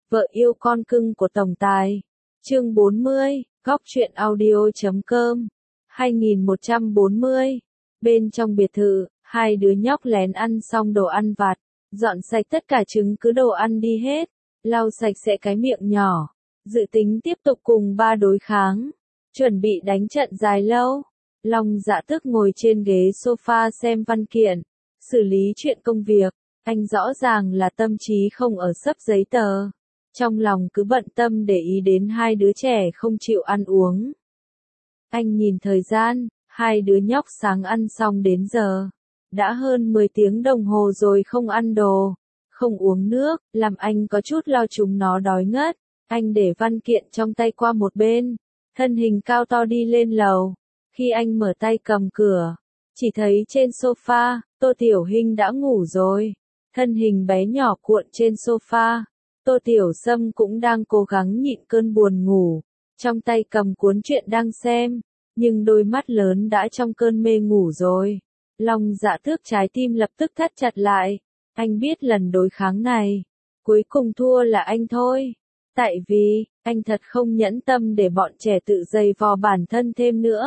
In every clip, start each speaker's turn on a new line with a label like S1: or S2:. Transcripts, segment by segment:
S1: Vợ yêu con cưng của tổng tài. Chương 40, góc truyện audio.com. 2140. Bên trong biệt thự, hai đứa nhóc lén ăn xong đồ ăn vặt, dọn sạch tất cả trứng cứ đồ ăn đi hết, lau sạch sẽ cái miệng nhỏ, dự tính tiếp tục cùng ba đối kháng, chuẩn bị đánh trận dài lâu. Long Dạ Tước ngồi trên ghế sofa xem văn kiện, xử lý chuyện công việc, anh rõ ràng là tâm trí không ở xấp giấy tờ. Trong lòng cứ bận tâm để ý đến hai đứa trẻ không chịu ăn uống. Anh nhìn thời gian, hai đứa nhóc sáng ăn xong đến giờ. Đã hơn 10 tiếng đồng hồ rồi không ăn đồ, không uống nước, làm anh có chút lo chúng nó đói ngất. Anh để văn kiện trong tay qua một bên, thân hình cao to đi lên lầu. Khi anh mở tay cầm cửa, chỉ thấy trên sofa, Tô Tiểu Hinh đã ngủ rồi. Thân hình bé nhỏ cuộn trên sofa. Tô Tiểu Sâm cũng đang cố gắng nhịn cơn buồn ngủ, trong tay cầm cuốn truyện đang xem, nhưng đôi mắt lớn đã trong cơn mê ngủ rồi. Long Dạ Tước trái tim lập tức thắt chặt lại, anh biết lần đối kháng này, cuối cùng thua là anh thôi. Tại vì, anh thật không nhẫn tâm để bọn trẻ tự giày vò bản thân thêm nữa.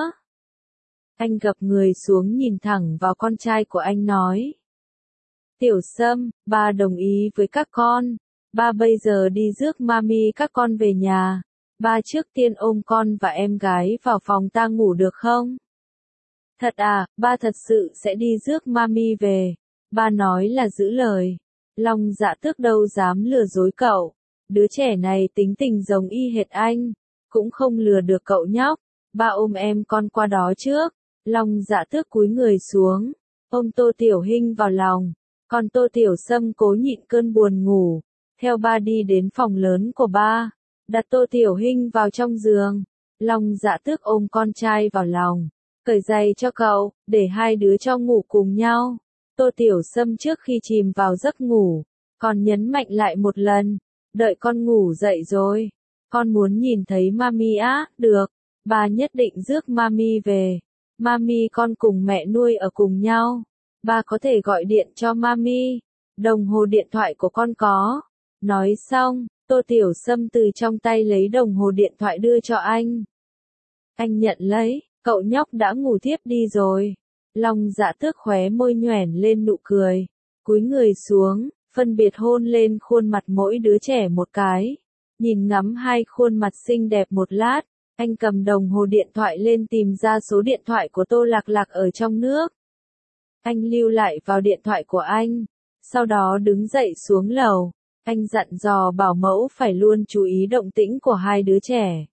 S1: Anh gập người xuống nhìn thẳng vào con trai của anh nói. Tiểu Sâm, ba đồng ý với các con. Ba bây giờ đi rước mami các con về nhà. Ba trước tiên ôm con và em gái vào phòng ta ngủ được không? Thật à, ba thật sự sẽ đi rước mami về. Ba nói là giữ lời. Long Dạ Tước đâu dám lừa dối cậu. Đứa trẻ này tính tình giống y hệt anh. Cũng không lừa được cậu nhóc. Ba ôm em con qua đó trước. Long Dạ Tước cúi người xuống. Ôm Tô Tiểu Hinh vào lòng. Còn Tô Tiểu Sâm cố nhịn cơn buồn ngủ. Theo ba đi đến phòng lớn của ba, đặt Tô Tiểu Hinh vào trong giường. Long Dạ Tước ôm con trai vào lòng, cởi giày cho cậu, để hai đứa cho ngủ cùng nhau. Tô Tiểu Sâm trước khi chìm vào giấc ngủ, còn nhấn mạnh lại một lần, đợi con ngủ dậy rồi, con muốn nhìn thấy mami á, được, ba nhất định rước mami về. Mami con cùng mẹ nuôi ở cùng nhau, ba có thể gọi điện cho mami, đồng hồ điện thoại của con có. Nói xong, Tô Tiểu Sâm từ trong tay lấy đồng hồ điện thoại đưa cho anh. Anh nhận lấy, cậu nhóc đã ngủ thiếp đi rồi. Long Dạ Tước khóe môi nhoẻn lên nụ cười, cúi người xuống, phân biệt hôn lên khuôn mặt mỗi đứa trẻ một cái. Nhìn ngắm hai khuôn mặt xinh đẹp một lát, anh cầm đồng hồ điện thoại lên tìm ra số điện thoại của Tô Lạc Lạc ở trong nước. Anh lưu lại vào điện thoại của anh, sau đó đứng dậy xuống lầu. Anh dặn dò bảo mẫu phải luôn chú ý động tĩnh của hai đứa trẻ.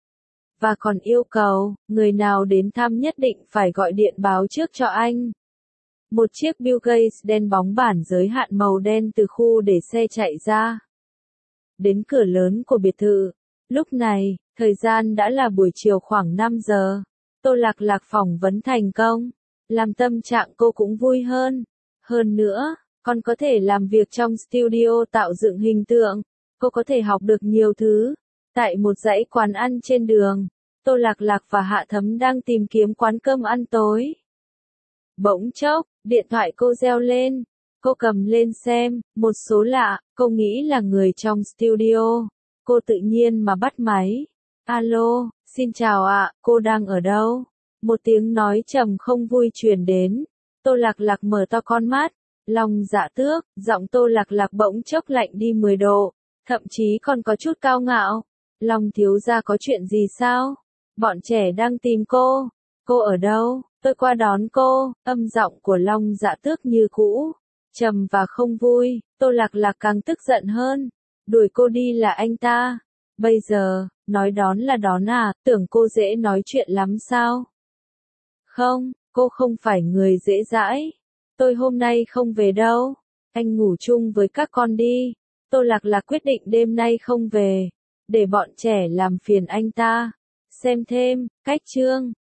S1: Và còn yêu cầu, người nào đến thăm nhất định phải gọi điện báo trước cho anh. Một chiếc Bill Gates đen bóng bản giới hạn màu đen từ khu để xe chạy ra. Đến cửa lớn của biệt thự. Lúc này, thời gian đã là buổi chiều khoảng 5 giờ. Tô Lạc Lạc phỏng vấn thành công. Làm tâm trạng cô cũng vui hơn. Hơn nữa, con có thể làm việc trong studio tạo dựng hình tượng, cô có thể học được nhiều thứ. Tại một dãy quán ăn trên đường, Tô Lạc Lạc và Hạ Thấm đang tìm kiếm quán cơm ăn tối. Bỗng chốc, điện thoại cô reo lên, cô cầm lên xem, một số lạ, cô nghĩ là người trong studio. Cô tự nhiên mà bắt máy. Alo, xin chào ạ, cô đang ở đâu? Một tiếng nói trầm không vui truyền đến. Tô Lạc Lạc mở to con mắt. Long Dạ Tước, giọng Tô Lạc Lạc bỗng chốc lạnh đi 10 độ, thậm chí còn có chút cao ngạo. Long thiếu gia có chuyện gì sao? Bọn trẻ đang tìm cô. Cô ở đâu? Tôi qua đón cô. Âm giọng của Long Dạ Tước như cũ, trầm và không vui. Tô Lạc Lạc càng tức giận hơn. Đuổi cô đi là anh ta. Bây giờ, nói đón là đón à, tưởng cô dễ nói chuyện lắm sao? Không, cô không phải người dễ dãi. Tôi hôm nay không về đâu. Anh ngủ chung với các con đi. Tô Lạc Lạc quyết định đêm nay không về, để bọn trẻ làm phiền anh ta. Xem thêm, cách chương.